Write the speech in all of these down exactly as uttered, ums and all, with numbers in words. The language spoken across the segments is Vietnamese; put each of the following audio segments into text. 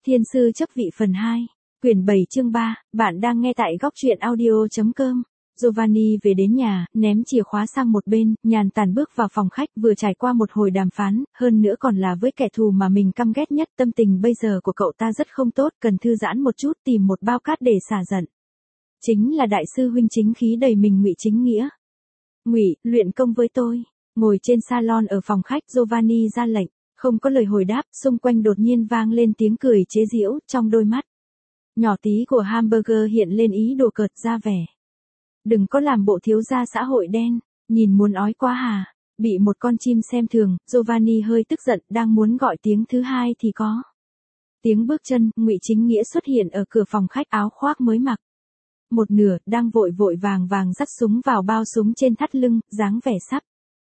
Thiên sư chấp vị phần hai, quyển bảy chương ba, bạn đang nghe tại góc truyện audio.com. Giovanni về đến nhà, ném chìa khóa sang một bên, nhàn tản bước vào phòng khách, vừa trải qua một hồi đàm phán, hơn nữa còn là với kẻ thù mà mình căm ghét nhất. Tâm tình bây giờ của cậu ta rất không tốt, cần thư giãn một chút, tìm một bao cát để xả giận. Chính là đại sư huynh chính khí đầy mình Ngụy Chính Nghĩa. Ngụy, luyện công với tôi. Ngồi trên salon ở phòng khách, Giovanni ra lệnh. Không có lời hồi đáp, xung quanh đột nhiên vang lên tiếng cười chế giễu, trong đôi mắt nhỏ tí của Hamburger hiện lên ý đùa cợt ra vẻ. Đừng có làm bộ thiếu gia xã hội đen, nhìn muốn ói quá hà. Bị một con chim xem thường, Giovanni hơi tức giận, đang muốn gọi tiếng thứ hai thì có tiếng bước chân. Ngụy Chính Nghĩa xuất hiện ở cửa phòng khách, áo khoác mới mặc một nửa, đang vội vội vàng vàng dắt súng vào bao súng trên thắt lưng, dáng vẻ sắp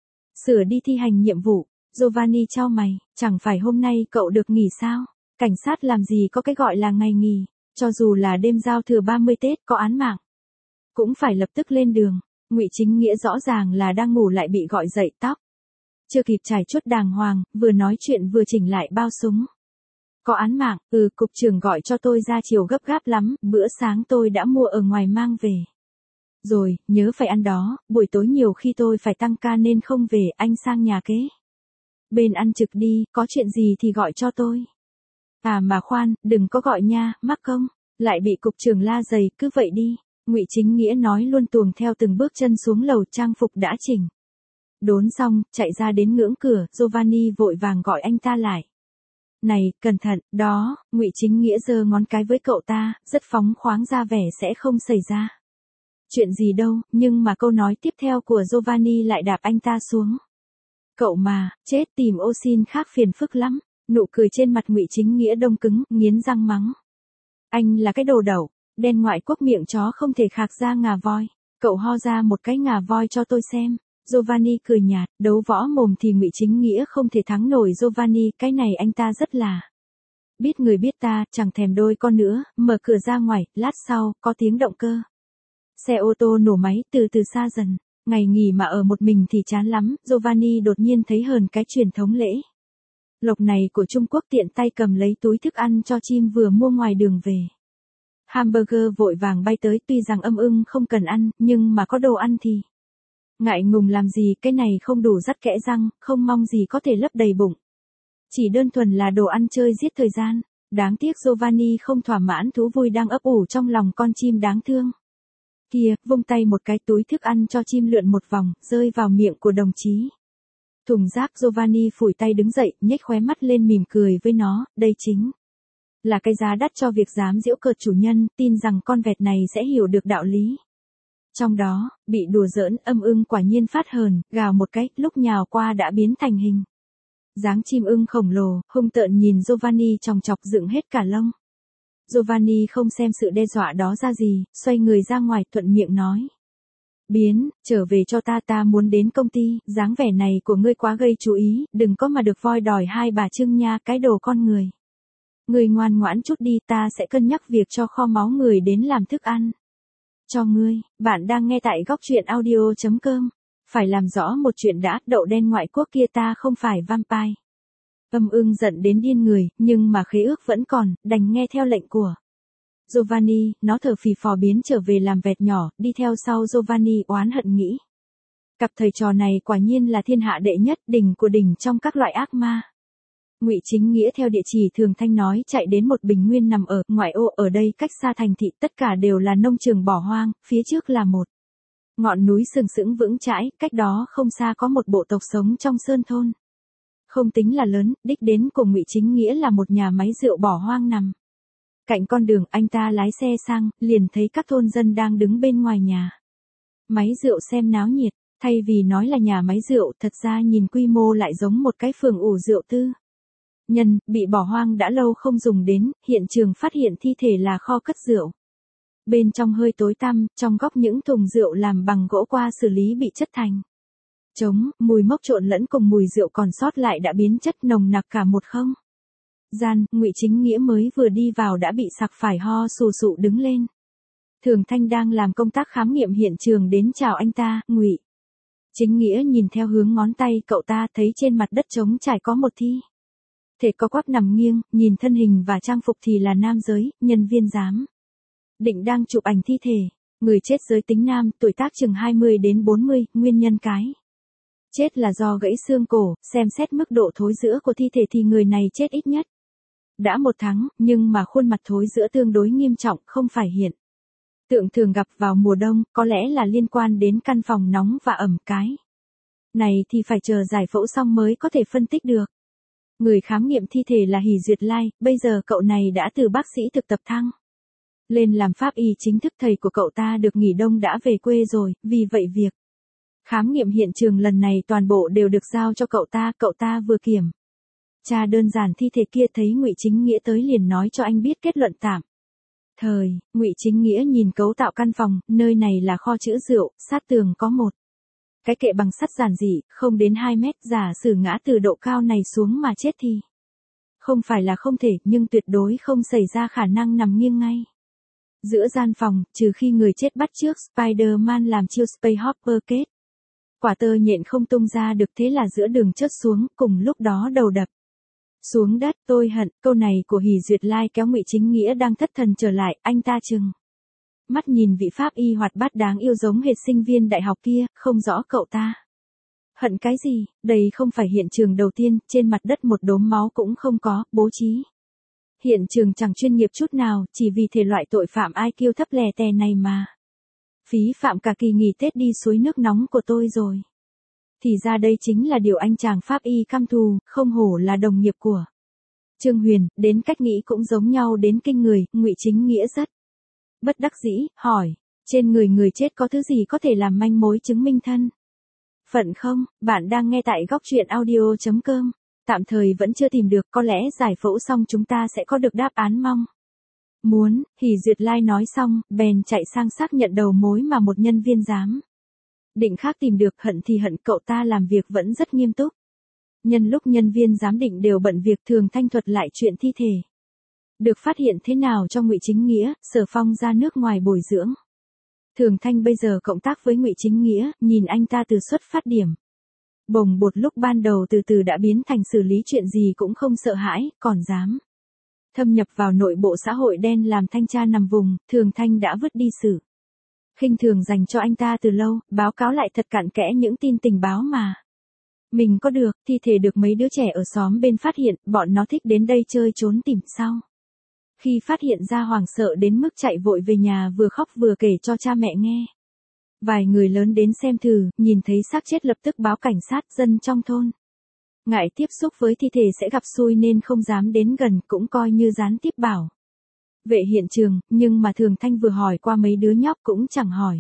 sửa đi thi hành nhiệm vụ. Giovanni chau mày, chẳng phải hôm nay cậu được nghỉ sao? Cảnh sát làm gì có cái gọi là ngày nghỉ, cho dù là đêm giao thừa ba mươi Tết có án mạng, cũng phải lập tức lên đường. Ngụy Chính Nghĩa rõ ràng là đang ngủ lại bị gọi dậy, tóc chưa kịp chải chuốt đàng hoàng, vừa nói chuyện vừa chỉnh lại bao súng. Có án mạng, ừ, cục trưởng gọi cho tôi ra chiều gấp gáp lắm, bữa sáng tôi đã mua ở ngoài mang về rồi, nhớ phải ăn đó, buổi tối nhiều khi tôi phải tăng ca nên không về, anh sang nhà kế bên ăn trực đi, có chuyện gì thì gọi cho tôi. À mà khoan, đừng có gọi nha, mắc công, lại bị cục trưởng la dày, cứ vậy đi. Ngụy Chính Nghĩa nói luôn, tuồng theo từng bước chân xuống lầu, trang phục đã chỉnh đốn xong, chạy ra đến ngưỡng cửa. Giovanni vội vàng gọi anh ta lại. Này, cẩn thận, đó. Ngụy Chính Nghĩa giơ ngón cái với cậu ta, rất phóng khoáng ra vẻ sẽ không xảy ra chuyện gì đâu, nhưng mà câu nói tiếp theo của Giovanni lại đạp anh ta xuống. Cậu mà, chết, tìm ô xin khác phiền phức lắm. Nụ cười trên mặt Ngụy Chính Nghĩa đông cứng, nghiến răng mắng. Anh là cái đồ đẩu, đen ngoại quốc, miệng chó không thể khạc ra ngà voi. Cậu ho ra một cái ngà voi cho tôi xem. Giovanni cười nhạt, đấu võ mồm thì Ngụy Chính Nghĩa không thể thắng nổi Giovanni, cái này anh ta rất là biết người biết ta, chẳng thèm đôi con nữa. Mở cửa ra ngoài, lát sau, có tiếng động cơ xe ô tô nổ máy từ từ xa dần. Ngày nghỉ mà ở một mình thì chán lắm, Giovanni đột nhiên thấy hờn cái truyền thống lễ lộc này của Trung Quốc, tiện tay cầm lấy túi thức ăn cho chim vừa mua ngoài đường về. Hamburger vội vàng bay tới, tuy rằng âm ưng không cần ăn, nhưng mà có đồ ăn thì ngại ngùng làm gì, cái này không đủ dắt kẽ răng, không mong gì có thể lấp đầy bụng. Chỉ đơn thuần là đồ ăn chơi giết thời gian. Đáng tiếc Giovanni không thỏa mãn thú vui đang ấp ủ trong lòng con chim đáng thương kia, vung tay một cái, túi thức ăn cho chim lượn một vòng, rơi vào miệng của đồng chí. Thùng rác. Giovanni phủi tay đứng dậy, nhếch khóe mắt lên mỉm cười với nó, đây chính là cái giá đắt cho việc dám giễu cợt chủ nhân, tin rằng con vẹt này sẽ hiểu được đạo lý trong đó. Bị đùa giỡn, âm ưng quả nhiên phát hờn, gào một cái, lúc nhào qua đã biến thành hình dáng chim ưng khổng lồ, hung tợn nhìn Giovanni chòng chọc dựng hết cả lông. Giovanni không xem sự đe dọa đó ra gì, xoay người ra ngoài, thuận miệng nói. Biến, trở về cho ta, ta muốn đến công ty. Dáng vẻ này của ngươi quá gây chú ý, đừng có mà được voi đòi hai bà trưng nha, cái đồ con người. Ngươi ngoan ngoãn chút đi, ta sẽ cân nhắc việc cho kho máu người đến làm thức ăn cho ngươi. Bạn đang nghe tại góc truyện audio.com. Phải làm rõ một chuyện đã, đậu đen ngoại quốc kia ta không phải vampire. Âm ưng giận đến điên người, nhưng mà khế ước vẫn còn, đành nghe theo lệnh của Giovanni. Nó thở phì phò biến trở về làm vẹt nhỏ, đi theo sau Giovanni oán hận nghĩ. Cặp thầy trò này quả nhiên là thiên hạ đệ nhất, đỉnh của đỉnh trong các loại ác ma. Ngụy Chính Nghĩa theo địa chỉ Thường Thanh nói chạy đến một bình nguyên nằm ở ngoại ô, ở đây cách xa thành thị, tất cả đều là nông trường bỏ hoang, phía trước là một ngọn núi sừng sững vững chãi, cách đó không xa có một bộ tộc sống trong sơn thôn. Không tính là lớn, đích đến của Ngụy Chính Nghĩa là một nhà máy rượu bỏ hoang nằm cạnh con đường. Anh ta lái xe sang, liền thấy các thôn dân đang đứng bên ngoài nhà máy rượu xem náo nhiệt. Thay vì nói là nhà máy rượu, thật ra nhìn quy mô lại giống một cái phường ủ rượu tư nhân, bị bỏ hoang đã lâu không dùng đến. Hiện trường phát hiện thi thể là kho cất rượu. Bên trong hơi tối tăm, trong góc những thùng rượu làm bằng gỗ qua xử lý bị chất thành trống, mùi mốc trộn lẫn cùng mùi rượu còn sót lại đã biến chất nồng nặc cả một không gian. Ngụy Chính Nghĩa mới vừa đi vào đã bị sặc phải ho sù sụ đứng lên. Thường Thanh đang làm công tác khám nghiệm hiện trường đến chào anh ta. Ngụy Chính Nghĩa nhìn theo hướng ngón tay cậu ta, thấy trên mặt đất trống trải có một thi Thể co quắp nằm nghiêng, nhìn thân hình và trang phục thì là nam giới, nhân viên giám định đang chụp ảnh thi thể. Người chết giới tính nam, tuổi tác chừng hai mươi đến bốn mươi, nguyên nhân cái chết là do gãy xương cổ, xem xét mức độ thối rữa của thi thể thì người này chết ít nhất đã một tháng, nhưng mà khuôn mặt thối rữa tương đối nghiêm trọng, không phải hiện tượng thường gặp vào mùa đông, có lẽ là liên quan đến căn phòng nóng và ẩm. Cái này thì phải chờ giải phẫu xong mới có thể phân tích được. Người khám nghiệm thi thể là Hỷ Duyệt Lai, bây giờ cậu này đã từ bác sĩ thực tập thăng lên làm pháp y chính thức. Thầy của cậu ta được nghỉ đông đã về quê rồi, vì vậy việc khám nghiệm hiện trường lần này toàn bộ đều được giao cho cậu ta. Cậu ta vừa kiểm tra đơn giản thi thể kia thấy Ngụy Chính Nghĩa tới liền nói cho anh biết kết luận tạm thời. Ngụy Chính Nghĩa nhìn cấu tạo căn phòng, nơi này là kho trữ rượu, sát tường có một cái kệ bằng sắt giản dị, không đến hai mét. Giả sử ngã từ độ cao này xuống mà chết thì không phải là không thể, nhưng tuyệt đối không xảy ra khả năng nằm nghiêng ngay giữa gian phòng, trừ khi người chết bắt chước Spider-Man làm chiêu Space Hopper kết quả tơ nhện không tung ra được, thế là giữa đường chớt xuống, cùng lúc đó đầu đập xuống đất. Tôi hận, câu này của Hỷ Duyệt Lai kéo Ngụy Chính Nghĩa đang thất thần trở lại. Anh ta chừng mắt nhìn vị pháp y hoạt bát đáng yêu giống hệt sinh viên đại học kia, không rõ cậu ta hận cái gì. Đây không phải hiện trường đầu tiên, trên mặt đất một đốm máu cũng không có, bố trí hiện trường chẳng chuyên nghiệp chút nào, chỉ vì thể loại tội phạm i kiu thấp lè tè này mà phí phạm cả kỳ nghỉ Tết đi suối nước nóng của tôi rồi. Thì ra đây chính là điều anh chàng pháp y căm thù, không hổ là đồng nghiệp của Trương Huyền, đến cách nghĩ cũng giống nhau đến kinh người. Ngụy Chính Nghĩa rất bất đắc dĩ, hỏi, trên người người chết có thứ gì có thể làm manh mối chứng minh thân phận không? Bạn đang nghe tại góc truyện audio chấm com. Tạm thời vẫn chưa tìm được, có lẽ giải phẫu xong chúng ta sẽ có được đáp án mong muốn. Hỷ Duyệt Lai nói xong, bèn chạy sang xác nhận đầu mối mà một nhân viên giám định khác tìm được. Hận thì hận, cậu ta làm việc vẫn rất nghiêm túc. Nhân lúc nhân viên giám định đều bận việc, Thường Thanh thuật lại chuyện thi thể được phát hiện thế nào cho Ngụy Chính Nghĩa. Sở Phong ra nước ngoài bồi dưỡng. Thường Thanh bây giờ cộng tác với Ngụy Chính Nghĩa, nhìn anh ta từ xuất phát điểm bồng bột lúc ban đầu từ từ đã biến thành xử lý chuyện gì cũng không sợ hãi, còn dám thâm nhập vào nội bộ xã hội đen làm thanh tra nằm vùng. Thường Thanh đã vứt đi sự khinh thường dành cho anh ta từ lâu, báo cáo lại thật cặn kẽ những tin tình báo mà mình có được. Thi thể được mấy đứa trẻ ở xóm bên phát hiện, bọn nó thích đến đây chơi trốn tìm. Sau khi phát hiện ra hoảng sợ đến mức chạy vội về nhà, vừa khóc vừa kể cho cha mẹ nghe. Vài người lớn đến xem thử, nhìn thấy xác chết lập tức báo cảnh sát. Dân trong thôn ngại tiếp xúc với thi thể sẽ gặp xui nên không dám đến gần, cũng coi như gián tiếp bảo vệ hiện trường. Nhưng mà Thường Thanh vừa hỏi qua mấy đứa nhóc cũng chẳng hỏi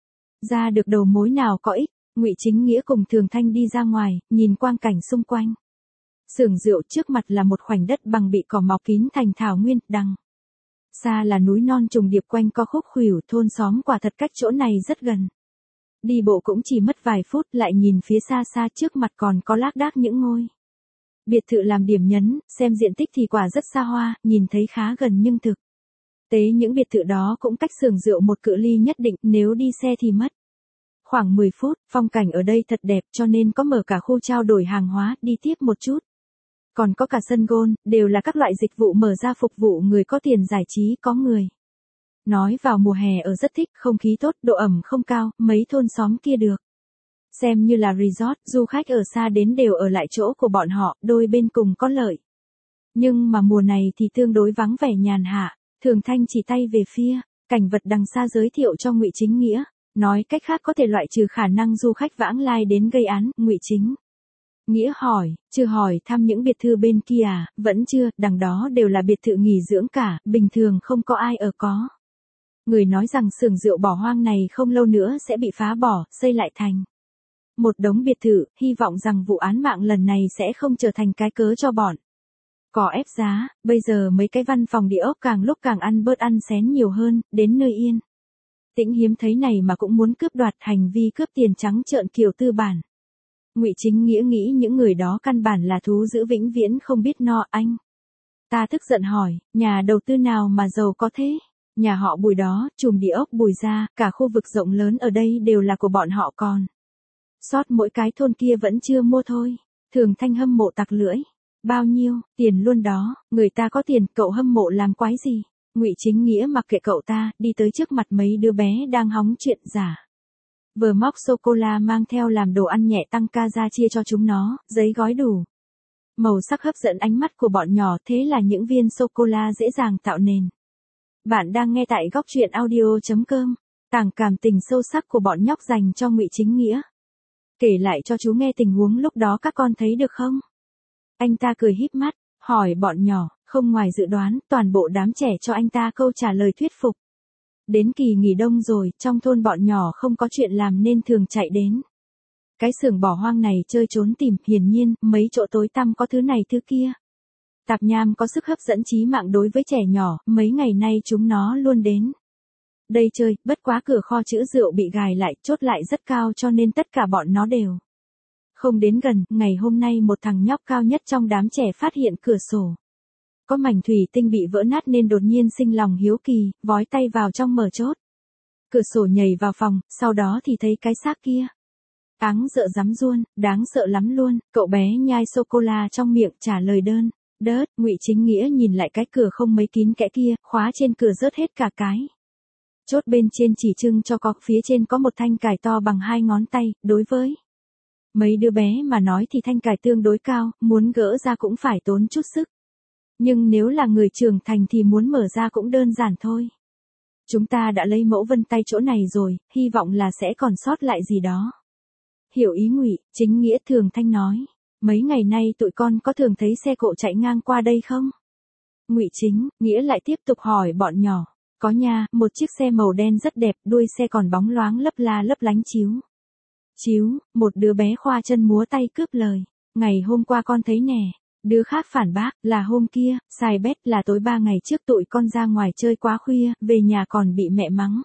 ra được đầu mối nào có ích. Ngụy Chính Nghĩa cùng Thường Thanh đi ra ngoài, nhìn quang cảnh xung quanh xưởng rượu. Trước mặt là một khoảnh đất bằng bị cỏ mọc kín thành thảo nguyên, đằng xa là núi non trùng điệp quanh co khúc khuỷu. Thôn xóm quả thật cách chỗ này rất gần, đi bộ cũng chỉ mất vài phút. Lại nhìn phía xa xa trước mặt còn có lác đác những ngôi biệt thự làm điểm nhấn, xem diện tích thì quả rất xa hoa, nhìn thấy khá gần nhưng thực tế những biệt thự đó cũng cách xưởng rượu một cự ly nhất định, nếu đi xe thì mất khoảng mười phút. Phong cảnh ở đây thật đẹp cho nên có mở cả khu trao đổi hàng hóa. Đi tiếp một chút còn có cả sân golf, đều là các loại dịch vụ mở ra phục vụ người có tiền giải trí. Có người nói vào mùa hè ở rất thích, không khí tốt, độ ẩm không cao, mấy thôn xóm kia được xem như là resort, du khách ở xa đến đều ở lại chỗ của bọn họ, đôi bên cùng có lợi. Nhưng mà mùa này thì tương đối vắng vẻ nhàn hạ. Thường Thanh chỉ tay về phía cảnh vật đằng xa giới thiệu cho Ngụy Chính Nghĩa, nói cách khác có thể loại trừ khả năng du khách vãng lai đến gây án. Ngụy Chính Nghĩa hỏi, chưa hỏi thăm những biệt thự bên kia à? Vẫn chưa, đằng đó đều là biệt thự nghỉ dưỡng cả, bình thường không có ai ở. Có người nói rằng xưởng rượu bỏ hoang này không lâu nữa sẽ bị phá bỏ, xây lại thành một đống biệt thự. Hy vọng rằng vụ án mạng lần này sẽ không trở thành cái cớ cho bọn cỏ ép giá. Bây giờ mấy cái văn phòng địa ốc càng lúc càng ăn bớt ăn xén nhiều hơn, đến nơi yên tĩnh hiếm thấy này mà cũng muốn cướp đoạt. Hành vi cướp tiền trắng trợn kiểu tư bản. Ngụy Chính Nghĩa nghĩ những người đó căn bản là thú dữ vĩnh viễn không biết no. Anh ta tức giận hỏi, nhà đầu tư nào mà giàu có thế? Nhà họ Bùi đó, chùm địa ốc Bùi gia, cả khu vực rộng lớn ở đây đều là của bọn họ, còn sót mỗi cái thôn kia vẫn chưa mua thôi. Thường Thanh hâm mộ tặc lưỡi. Bao nhiêu, tiền luôn đó, người ta có tiền, cậu hâm mộ làm quái gì? Ngụy Chính Nghĩa mặc kệ cậu ta, đi tới trước mặt mấy đứa bé đang hóng chuyện giả. Vừa móc sô-cô-la mang theo làm đồ ăn nhẹ tăng ca ra chia cho chúng nó, giấy gói đủ. Màu sắc hấp dẫn ánh mắt của bọn nhỏ, thế là những viên sô-cô-la dễ dàng tạo nền. Bạn đang nghe tại góc truyện audio chấm com, tàng cảm tình sâu sắc của bọn nhóc dành cho Ngụy Chính Nghĩa. Kể lại cho chú nghe tình huống lúc đó các con thấy được không? Anh ta cười híp mắt, hỏi bọn nhỏ, không ngoài dự đoán, toàn bộ đám trẻ cho anh ta câu trả lời thuyết phục. Đến kỳ nghỉ đông rồi, trong thôn bọn nhỏ không có chuyện làm nên thường chạy đến cái xưởng bỏ hoang này chơi trốn tìm, hiển nhiên, mấy chỗ tối tăm có thứ này thứ kia. Tạp nham có sức hấp dẫn chí mạng đối với trẻ nhỏ, mấy ngày nay chúng nó luôn đến đây chơi, bất quá cửa kho trữ rượu bị gài lại, chốt lại rất cao cho nên tất cả bọn nó đều không đến gần. Ngày hôm nay một thằng nhóc cao nhất trong đám trẻ phát hiện cửa sổ có mảnh thủy tinh bị vỡ nát nên đột nhiên sinh lòng hiếu kỳ, vói tay vào trong mở chốt cửa sổ nhảy vào phòng, sau đó thì thấy cái xác kia. Áng sợ rắm ruôn, đáng sợ lắm luôn. Cậu bé nhai sô-cô-la trong miệng trả lời đơn đớt. Ngụy Chính Nghĩa nhìn lại cái cửa không mấy kín kẽ kia, khóa trên cửa rớt hết cả cái chốt bên trên chỉ trưng cho có, phía trên có một thanh cài to bằng hai ngón tay. Đối với mấy đứa bé mà nói thì thanh cài tương đối cao, muốn gỡ ra cũng phải tốn chút sức. Nhưng nếu là người trưởng thành thì muốn mở ra cũng đơn giản thôi. Chúng ta đã lấy mẫu vân tay chỗ này rồi, hy vọng là sẽ còn sót lại gì đó. Hiểu ý Ngụy Chính Nghĩa, Thường Thanh nói, mấy ngày nay tụi con có thường thấy xe cộ chạy ngang qua đây không? Ngụy Chính Nghĩa lại tiếp tục hỏi bọn nhỏ, có nha, một chiếc xe màu đen rất đẹp, đuôi xe còn bóng loáng lấp la lấp lánh chiếu. Chiếu, một đứa bé khoa chân múa tay cướp lời, ngày hôm qua con thấy nè. Đứa khác phản bác, là hôm kia, sai bét, là tối ba ngày trước tụi con ra ngoài chơi quá khuya, về nhà còn bị mẹ mắng.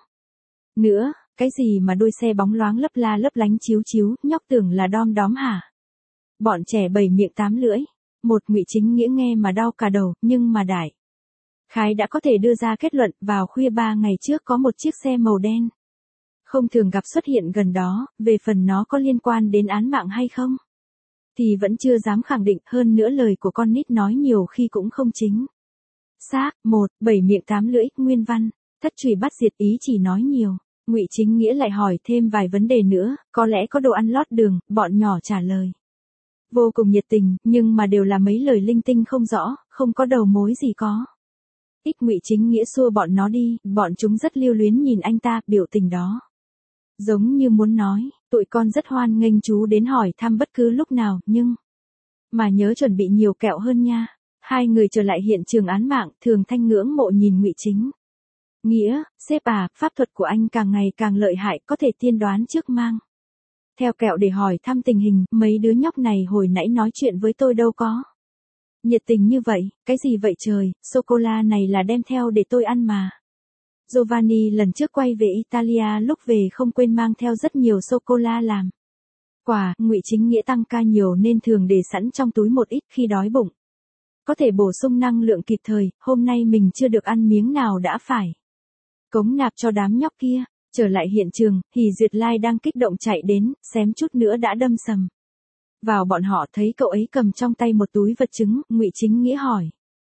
Nữa, cái gì mà đuôi xe bóng loáng lấp la lấp lánh chiếu chiếu, nhóc tưởng là đom đóm hả? Bọn trẻ bảy miệng tám lưỡi. Một Ngụy Chính Nghĩa nghe mà đau cả đầu, nhưng mà đại khái đã có thể đưa ra kết luận, vào khuya ba ngày trước có một chiếc xe màu đen không thường gặp xuất hiện gần đó, về phần nó có liên quan đến án mạng hay không thì vẫn chưa dám khẳng định, hơn nữa lời của con nít nói nhiều khi cũng không chính xác. Một, bảy miệng tám lưỡi, nguyên văn, thất truy bắt diệt, ý chỉ nói nhiều. Ngụy Chính Nghĩa lại hỏi thêm vài vấn đề nữa, có lẽ có đồ ăn lót đường, bọn nhỏ trả lời vô cùng nhiệt tình, nhưng mà đều là mấy lời linh tinh không rõ, không có đầu mối gì có. Ít Ngụy Chính Nghĩa xua bọn nó đi, bọn chúng rất lưu luyến nhìn anh ta, biểu tình đó giống như muốn nói, tụi con rất hoan nghênh chú đến hỏi thăm bất cứ lúc nào, nhưng mà nhớ chuẩn bị nhiều kẹo hơn nha. Hai người trở lại hiện trường án mạng, Thường Thanh ngưỡng mộ nhìn Ngụy Chính Nghĩa, sếp à, pháp thuật của anh càng ngày càng lợi hại, có thể tiên đoán trước mang theo kẹo để hỏi thăm tình hình. Mấy đứa nhóc này hồi nãy nói chuyện với tôi đâu có nhiệt tình như vậy. Cái gì vậy trời, sô-cô-la này là đem theo để tôi ăn mà. Giovanni lần trước quay về Italia lúc về không quên mang theo rất nhiều sô-cô-la làm quà. Ngụy Chính Nghĩa tăng ca nhiều nên thường để sẵn trong túi một ít, khi đói bụng có thể bổ sung năng lượng kịp thời. Hôm nay mình chưa được ăn miếng nào đã phải cống nạp cho đám nhóc kia. Trở lại hiện trường, Hỷ Duyệt Lai đang kích động chạy đến, xém chút nữa đã đâm sầm vào bọn họ. Thấy cậu ấy cầm trong tay một túi vật chứng, Ngụy Chính Nghĩa hỏi,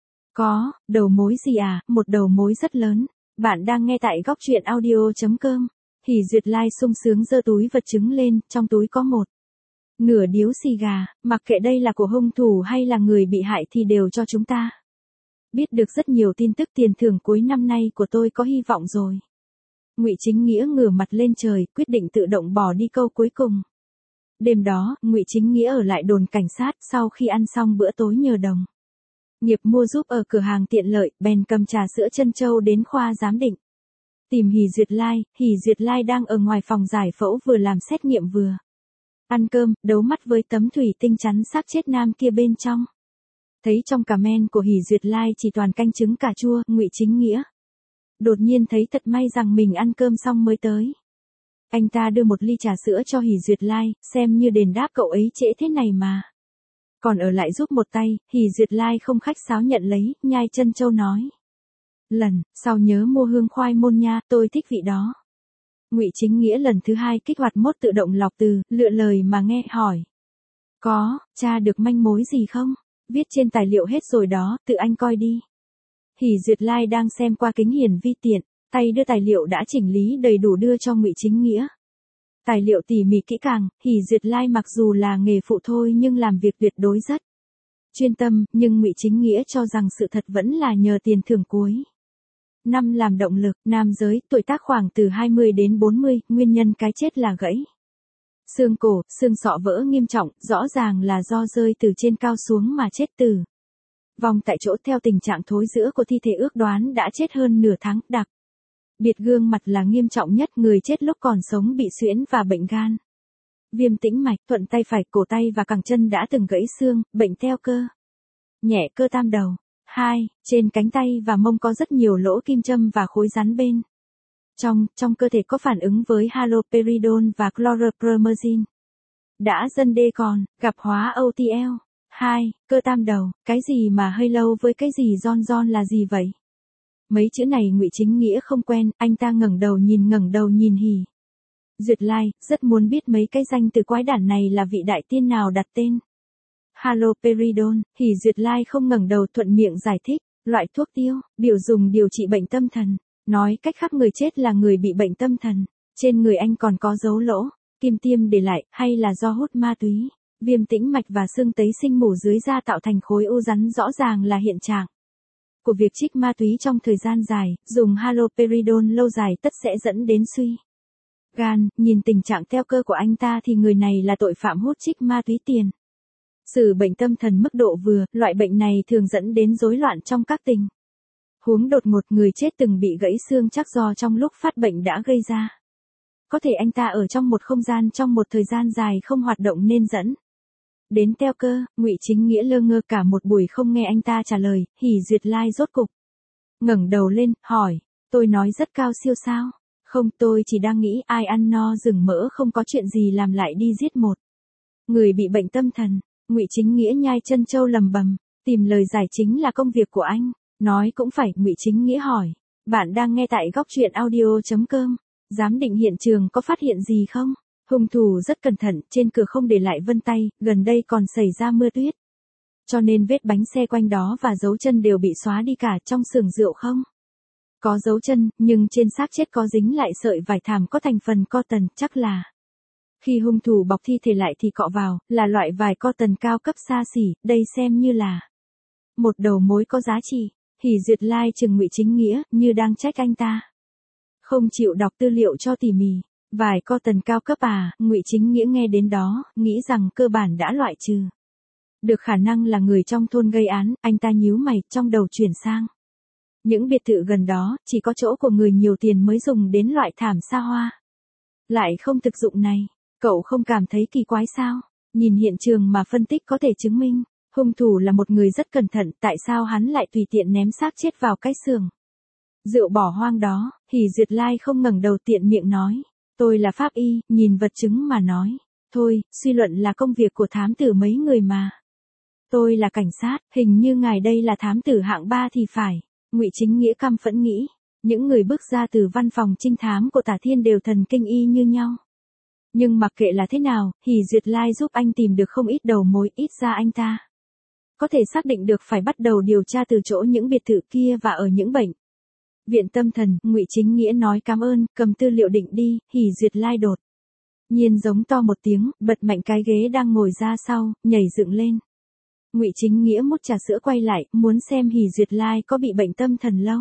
có đầu mối gì à? Một đầu mối rất lớn. Bạn đang nghe tại góc truyện audio chấm com. Hỷ Duyệt Lai sung sướng giơ túi vật chứng lên, trong túi có một nửa điếu xì gà, mặc kệ đây là của hung thủ hay là người bị hại thì đều cho chúng ta biết được rất nhiều tin tức. Tiền thưởng cuối năm nay của tôi có hy vọng rồi. Ngụy Chính Nghĩa ngửa mặt lên trời, quyết định tự động bỏ đi câu cuối cùng. Đêm đó, Ngụy Chính Nghĩa ở lại đồn cảnh sát, sau khi ăn xong bữa tối nhờ đồng nghiệp mua giúp ở cửa hàng tiện lợi, bèn cầm trà sữa trân châu đến khoa giám định tìm Hỷ Duyệt Lai. Hỷ Duyệt Lai đang ở ngoài phòng giải phẫu, vừa làm xét nghiệm vừa ăn cơm, đấu mắt với tấm thủy tinh chắn xác chết nam kia bên trong. Thấy trong cà men của Hỷ Duyệt Lai chỉ toàn canh trứng cà chua, Ngụy Chính Nghĩa đột nhiên thấy thật may rằng mình ăn cơm xong mới tới. Anh ta đưa một ly trà sữa cho Hỷ Duyệt Lai, xem như đền đáp cậu ấy trễ thế này mà còn ở lại giúp một tay. Hỷ Duyệt Lai không khách sáo nhận lấy, nhai trân châu nói, lần sau nhớ mua hương khoai môn nha, tôi thích vị đó. Ngụy Chính Nghĩa lần thứ hai kích hoạt mốt tự động lọc từ, lựa lời mà nghe, hỏi, có tra được manh mối gì không? Viết trên tài liệu hết rồi đó, tự anh coi đi. Hỷ Duyệt Lai đang xem qua kính hiển vi tiện, tay đưa tài liệu đã chỉnh lý đầy đủ đưa cho Ngụy Chính Nghĩa. Tài liệu tỉ mỉ kỹ càng, Hỷ Duyệt Lai mặc dù là nghề phụ thôi nhưng làm việc tuyệt đối rất chuyên tâm, nhưng Ngụy Chính Nghĩa cho rằng sự thật vẫn là nhờ tiền thưởng cuối năm làm động lực, nam giới, tuổi tác khoảng từ hai mươi đến bốn mươi, nguyên nhân cái chết là gãy xương cổ, xương sọ vỡ nghiêm trọng, rõ ràng là do rơi từ trên cao xuống mà chết tử vong tại chỗ. Theo tình trạng thối rữa của thi thể ước đoán đã chết hơn nửa tháng, đặc biệt gương mặt là nghiêm trọng nhất, người chết lúc còn sống bị suyễn và bệnh gan, viêm tĩnh mạch, thuận tay phải, cổ tay và cẳng chân đã từng gãy xương, bệnh teo cơ nhẹ, cơ tam đầu. hai. Trên cánh tay và mông có rất nhiều lỗ kim châm và khối rắn bên trong, trong cơ thể có phản ứng với haloperidol và chlorpromazine. Đã dần đê còn, gặp hóa o tê lờ. hai. Cơ tam đầu, cái gì mà hơi lâu với cái gì giòn giòn là gì vậy? Mấy chữ này Ngụy Chính Nghĩa không quen, anh ta ngẩng đầu nhìn ngẩng đầu nhìn Hỷ Duyệt Lai, rất muốn biết mấy cái danh từ quái đản này là vị đại tiên nào đặt tên. Haloperidol, Hỷ Duyệt Lai không ngẩng đầu thuận miệng giải thích, loại thuốc tiêu, biểu dùng điều trị bệnh tâm thần. Nói cách khác người chết là người bị bệnh tâm thần. Trên người anh còn có dấu lỗ, kim tiêm để lại, hay là do hút ma túy, viêm tĩnh mạch và xương tấy sinh mủ dưới da tạo thành khối u rắn, rõ ràng là hiện trạng của việc trích ma túy trong thời gian dài, dùng haloperidol lâu dài tất sẽ dẫn đến suy gan. Nhìn tình trạng teo cơ của anh ta thì người này là tội phạm hút trích ma túy tiền sử bệnh tâm thần mức độ vừa, loại bệnh này thường dẫn đến rối loạn trong các tình huống đột ngột. Người chết từng bị gãy xương chắc do trong lúc phát bệnh đã gây ra. Có thể anh ta ở trong một không gian trong một thời gian dài không hoạt động nên dẫn đến teo cơ. Ngụy Chính Nghĩa lơ ngơ cả một buổi không nghe anh ta trả lời. Hỷ Duyệt Lai rốt cục ngẩng đầu lên, hỏi, tôi nói rất cao siêu sao? Không, tôi chỉ đang nghĩ ai ăn no rừng mỡ không có chuyện gì làm lại đi giết một người bị bệnh tâm thần. Ngụy Chính Nghĩa nhai chân châu lầm bầm, tìm lời giải chính là công việc của anh. Nói cũng phải, Ngụy Chính Nghĩa hỏi, bạn đang nghe tại góc truyện audio chấm com. Giám định hiện trường có phát hiện gì không? Hung thủ rất cẩn thận, trên cửa không để lại vân tay, gần đây còn xảy ra mưa tuyết. Cho nên vết bánh xe quanh đó và dấu chân đều bị xóa đi cả. Trong xưởng rượu không có dấu chân, nhưng trên xác chết có dính lại sợi vải thảm có thành phần cotton, chắc là khi hung thủ bọc thi thể lại thì cọ vào, là loại vải cotton cao cấp xa xỉ, đây xem như là một đầu mối có giá trị. Hỷ Duyệt Lai chừng Ngụy Chính Nghĩa, như đang trách anh ta không chịu đọc tư liệu cho tỉ mỉ. Vải cotton cao cấp à? Ngụy Chính Nghĩa nghe đến đó, nghĩ rằng cơ bản đã loại trừ được khả năng là người trong thôn gây án. Anh ta nhíu mày, trong đầu chuyển sang những biệt thự gần đó, chỉ có chỗ của người nhiều tiền mới dùng đến loại thảm xa hoa, lại không thực dụng này. Cậu không cảm thấy kỳ quái sao? Nhìn hiện trường mà phân tích có thể chứng minh hung thủ là một người rất cẩn thận, tại sao hắn lại tùy tiện ném xác chết vào cái xưởng rượu bỏ hoang đó? Hỷ Duyệt Lai không ngẩng đầu tiện miệng nói, tôi là pháp y, nhìn vật chứng mà nói. Thôi, suy luận là công việc của thám tử mấy người mà. Tôi là cảnh sát, hình như ngài đây là thám tử hạng ba thì phải. Ngụy Chính Nghĩa căm phẫn nghĩ, những người bước ra từ văn phòng trinh thám của Tả Thiên đều thần kinh y như nhau. Nhưng mặc kệ là thế nào, Hỷ Duyệt Lai giúp anh tìm được không ít đầu mối, ít ra anh ta có thể xác định được phải bắt đầu điều tra từ chỗ những biệt thự kia và ở những bệnh viện tâm thần. Ngụy Chính Nghĩa nói cảm ơn, cầm tư liệu định đi. Hỷ Duyệt Lai đột nhiên giống to một tiếng, bật mạnh cái ghế đang ngồi ra sau, nhảy dựng lên. Ngụy Chính Nghĩa múc trà sữa quay lại, muốn xem Hỷ Duyệt Lai có bị bệnh tâm thần lâu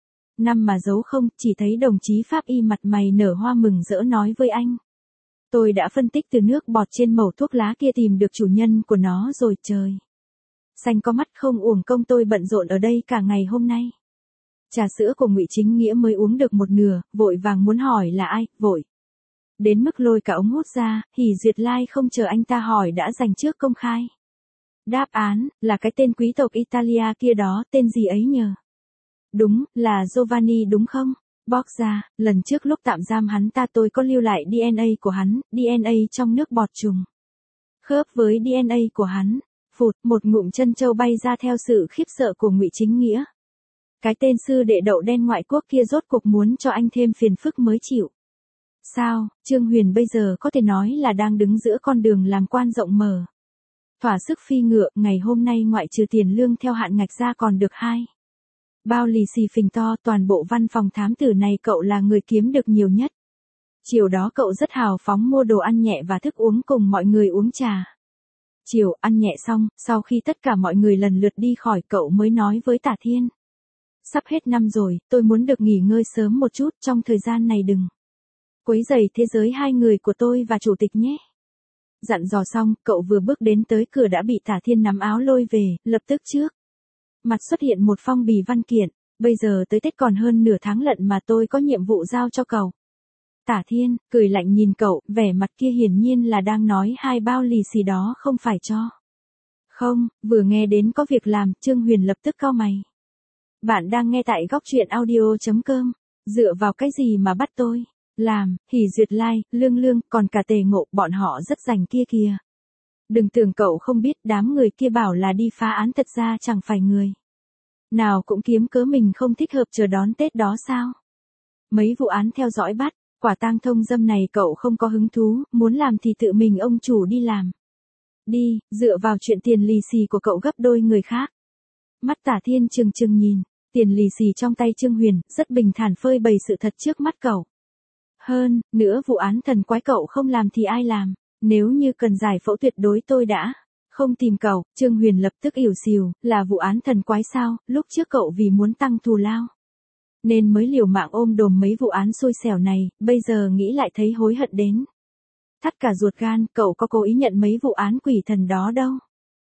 năm mà giấu không. Chỉ thấy đồng chí pháp y mặt mày nở hoa mừng rỡ nói với anh, tôi đã phân tích từ nước bọt trên mẩu thuốc lá kia tìm được chủ nhân của nó rồi. Trời xanh có mắt không uổng công tôi bận rộn ở đây cả ngày hôm nay. Trà sữa của Ngụy Chính Nghĩa mới uống được một nửa, vội vàng muốn hỏi là ai, vội đến mức lôi cả ống hút ra. Hỷ Duyệt Lai không chờ anh ta hỏi đã dành trước công khai đáp án, là cái tên quý tộc Italia kia đó, tên gì ấy nhờ? Đúng, là Giovanni đúng không? Bóc ra, lần trước lúc tạm giam hắn ta tôi có lưu lại đê en a của hắn, đê en a trong nước bọt trùng khớp với đê en a của hắn. Phụt, một ngụm chân châu bay ra theo sự khiếp sợ của Ngụy Chính Nghĩa. Cái tên sư đệ đậu đen ngoại quốc kia rốt cuộc muốn cho anh thêm phiền phức mới chịu. Sao, Trương Huyền bây giờ có thể nói là đang đứng giữa con đường làm quan rộng mở. Thỏa sức phi ngựa, ngày hôm nay ngoại trừ tiền lương theo hạn ngạch ra còn được hai bao lì xì phình to, toàn bộ văn phòng thám tử này cậu là người kiếm được nhiều nhất. Chiều đó cậu rất hào phóng mua đồ ăn nhẹ và thức uống cùng mọi người uống trà. Chiều ăn nhẹ xong, sau khi tất cả mọi người lần lượt đi khỏi cậu mới nói với Tả Thiên. Sắp hết năm rồi, tôi muốn được nghỉ ngơi sớm một chút, trong thời gian này đừng quấy rầy thế giới hai người của tôi và chủ tịch nhé. Dặn dò xong, cậu vừa bước đến tới cửa đã bị Tả Thiên nắm áo lôi về, lập tức trước mặt xuất hiện một phong bì văn kiện, bây giờ tới Tết còn hơn nửa tháng lận mà tôi có nhiệm vụ giao cho cậu. Tả Thiên, cười lạnh nhìn cậu, vẻ mặt kia hiển nhiên là đang nói hai bao lì xì đó không phải cho. Không, vừa nghe đến có việc làm, Trương Huyền lập tức cau mày. Bạn đang nghe tại góc truyện audio.com, dựa vào cái gì mà bắt tôi làm? Hỉ Duyệt Lai, Lương Lương, còn cả Tề Ngộ, bọn họ rất rành kia kìa. Đừng tưởng cậu không biết, đám người kia bảo là đi phá án, thật ra chẳng phải người nào cũng kiếm cớ mình không thích hợp chờ đón Tết đó sao? Mấy vụ án theo dõi bắt, quả tang thông dâm này cậu không có hứng thú, muốn làm thì tự mình ông chủ đi làm. Đi, dựa vào chuyện tiền lì xì của cậu gấp đôi người khác. Mắt Tả Thiên trừng trừng nhìn, tiền lì xì trong tay Trương Huyền, rất bình thản phơi bày sự thật trước mắt cậu. Hơn, nữa vụ án thần quái cậu không làm thì ai làm? Nếu như cần giải phẫu tuyệt đối tôi đã không tìm cậu. Trương Huyền lập tức ỉu xìu, là vụ án thần quái sao? Lúc trước cậu vì muốn tăng thù lao nên mới liều mạng ôm đồm mấy vụ án xui xẻo này, bây giờ nghĩ lại thấy hối hận đến thắt cả ruột gan. Cậu có cố ý nhận mấy vụ án quỷ thần đó đâu.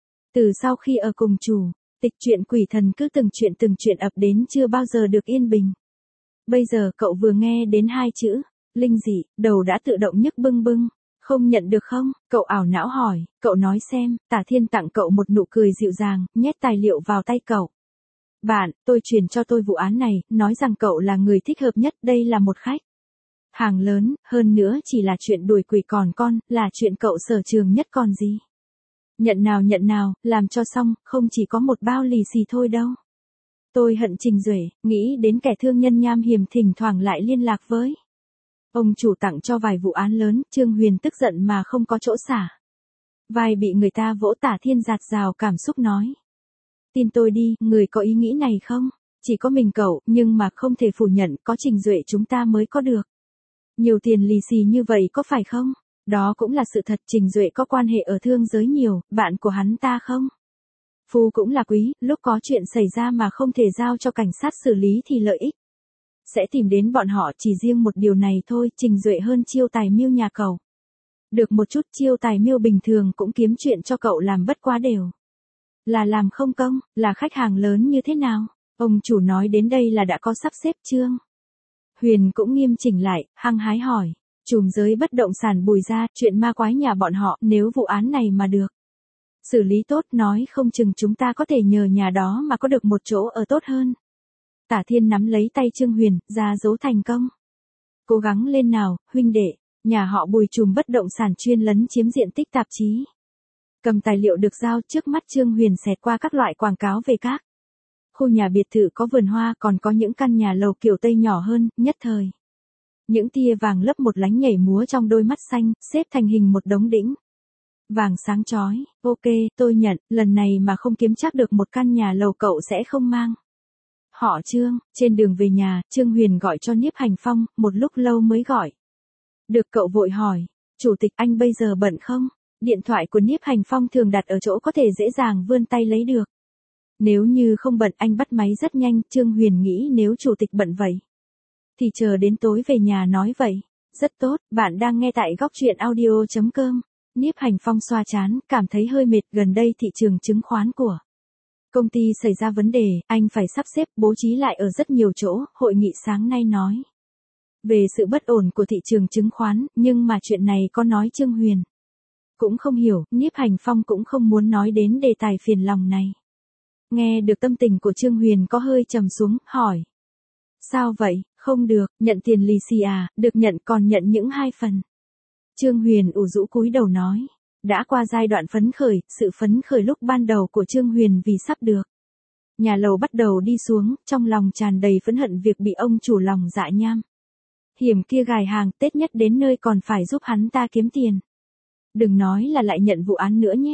Từ sau khi ở cùng chủ tịch, chuyện quỷ thần cứ từng chuyện từng chuyện ập đến, chưa bao giờ được yên bình. Bây giờ cậu vừa nghe đến hai chữ linh dị, đầu đã tự động nhức bưng bưng. Không nhận được không? Cậu ảo não hỏi. Cậu nói xem. Tả Thiên tặng cậu một nụ cười dịu dàng, nhét tài liệu vào tay cậu. Bạn, tôi truyền cho tôi vụ án này, nói rằng cậu là người thích hợp nhất, đây là một khách hàng lớn, hơn nữa chỉ là chuyện đuổi quỷ còn con, là chuyện cậu sở trường nhất còn gì. Nhận nào nhận nào, làm cho xong, không chỉ có một bao lì xì thôi đâu. Tôi hận Trình Duệ, nghĩ đến kẻ thương nhân nham hiểm thỉnh thoảng lại liên lạc với ông chủ tặng cho vài vụ án lớn. Trương Huyền tức giận mà không có chỗ xả vai bị người ta vỗ. Tả Thiên dạt dào cảm xúc nói. Tin tôi đi, người có ý nghĩ này không? Chỉ có mình cậu, nhưng mà không thể phủ nhận, có Trình Duệ chúng ta mới có được nhiều tiền lì xì như vậy, có phải không? Đó cũng là sự thật. Trình Duệ có quan hệ ở thương giới nhiều, bạn của hắn ta không? Phu cũng là quý, lúc có chuyện xảy ra mà không thể giao cho cảnh sát xử lý thì lợi ích sẽ tìm đến bọn họ. Chỉ riêng một điều này thôi, Trình Duệ hơn chiêu tài miêu nhà cậu được một chút. Chiêu tài miêu bình thường cũng kiếm chuyện cho cậu làm bất quá đều là làm không công. Là khách hàng lớn như thế nào? Ông chủ nói đến đây là đã có sắp xếp Trương Huyền cũng nghiêm chỉnh lại, hăng hái hỏi. Trùm giới bất động sản Bùi gia, chuyện ma quái nhà bọn họ, nếu vụ án này mà được xử lý tốt, nói không chừng chúng ta có thể nhờ nhà đó mà có được một chỗ ở tốt hơn. Tả Thiên nắm lấy tay Trương Huyền, ra dấu thành công. Cố gắng lên nào, huynh đệ. Nhà họ Bùi trùm bất động sản chuyên lấn chiếm diện tích tạp chí. Cầm tài liệu được giao, trước mắt Trương Huyền xẹt qua các loại quảng cáo về các khu nhà biệt thự có vườn hoa, còn có những căn nhà lầu kiểu Tây nhỏ hơn. Nhất thời những tia vàng lấp một lánh nhảy múa trong đôi mắt xanh, xếp thành hình một đống đỉnh vàng sáng chói. Ok, tôi nhận, lần này mà không kiếm chắc được một căn nhà lầu cậu sẽ không mang họ Trương. Trên đường về nhà, Trương Huyền gọi cho Niếp Hành Phong, một lúc lâu mới gọi được. Cậu vội hỏi. Chủ tịch, anh bây giờ bận không? Điện thoại của Niếp Hành Phong thường đặt ở chỗ có thể dễ dàng vươn tay lấy được. Nếu như không bận anh bắt máy rất nhanh. Trương Huyền nghĩ nếu chủ tịch bận vậy thì chờ đến tối về nhà nói vậy. Rất tốt, bạn đang nghe tại góc truyện audio.com. Niếp Hành Phong xoa trán, cảm thấy hơi mệt. Gần đây thị trường chứng khoán của công ty xảy ra vấn đề, anh phải sắp xếp bố trí lại ở rất nhiều chỗ. Hội nghị sáng nay nói về sự bất ổn của thị trường chứng khoán, nhưng mà chuyện này có nói Trương Huyền cũng không hiểu. Niếp Hành Phong cũng không muốn nói đến đề tài phiền lòng này. Nghe được tâm tình của Trương Huyền có hơi trầm xuống, hỏi. Sao vậy? Không được, nhận tiền lì xì à? Được nhận, còn nhận những hai phần. Trương Huyền ủ rũ cúi đầu nói. Đã qua giai đoạn phấn khởi, sự phấn khởi lúc ban đầu của Trương Huyền vì sắp được nhà lầu bắt đầu đi xuống, trong lòng tràn đầy phẫn hận việc bị ông chủ lòng dạ nham hiểm kia gài hàng. Tết nhất đến nơi còn phải giúp hắn ta kiếm tiền. Đừng nói là lại nhận vụ án nữa nhé.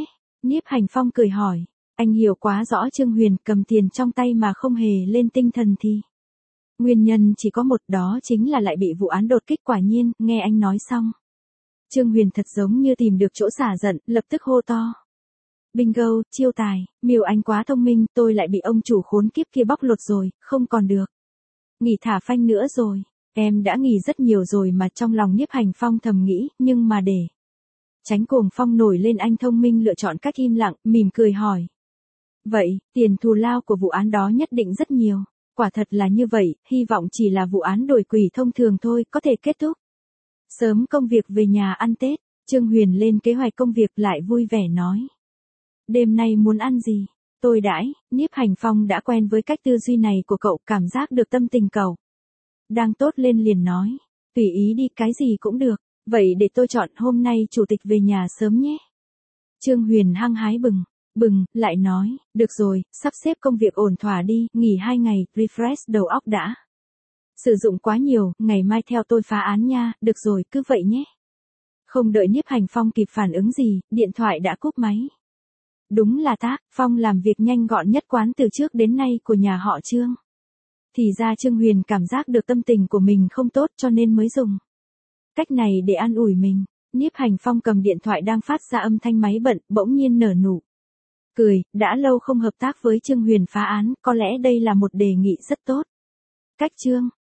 Nhiếp Hành Phong cười hỏi, anh hiểu quá rõ Trương Huyền cầm tiền trong tay mà không hề lên tinh thần thì. Nguyên nhân chỉ có một, đó chính là lại bị vụ án đột kích. Quả nhiên, nghe anh nói xong. Trương Huyền thật giống như tìm được chỗ xả giận, lập tức hô to. Bingo, chiêu tài, Miêu anh quá thông minh, tôi lại bị ông chủ khốn kiếp kia bóc lột rồi, không còn được. Nghỉ thả phanh nữa rồi, em đã nghỉ rất nhiều rồi mà. Trong lòng Nhiếp Hành Phong thầm nghĩ, nhưng mà để tránh cuồng phong nổi lên, anh thông minh lựa chọn cách im lặng, mỉm cười hỏi. Vậy, tiền thù lao của vụ án đó nhất định rất nhiều. Quả thật là như vậy, hy vọng chỉ là vụ án đồi quỷ thông thường thôi, có thể kết thúc sớm công việc về nhà ăn Tết. Trương Huyền lên kế hoạch công việc lại vui vẻ nói. Đêm nay muốn ăn gì? Tôi đãi. Nhiếp Hành Phong đã quen với cách tư duy này của cậu, cảm giác được tâm tình cậu đang tốt lên liền nói. Tùy ý đi, cái gì cũng được. Vậy để tôi chọn, hôm nay chủ tịch về nhà sớm nhé. Trương Huyền hăng hái bừng, bừng, lại nói, được rồi, sắp xếp công việc ổn thỏa đi, nghỉ hai ngày, refresh đầu óc đã. Sử dụng quá nhiều, ngày mai theo tôi phá án nha, được rồi, cứ vậy nhé. Không đợi Nhiếp Hành Phong kịp phản ứng gì, điện thoại đã cúp máy. Đúng là Tác Phong làm việc nhanh gọn nhất quán từ trước đến nay của nhà họ Trương. Thì ra Trương Huyền cảm giác được tâm tình của mình không tốt cho nên mới dùng cách này để an ủi mình. Nhiếp Hành Phong cầm điện thoại đang phát ra âm thanh máy bận, bỗng nhiên nở nụ cười, đã lâu không hợp tác với Trương Huyền phá án, có lẽ đây là một đề nghị rất tốt. Cách Trương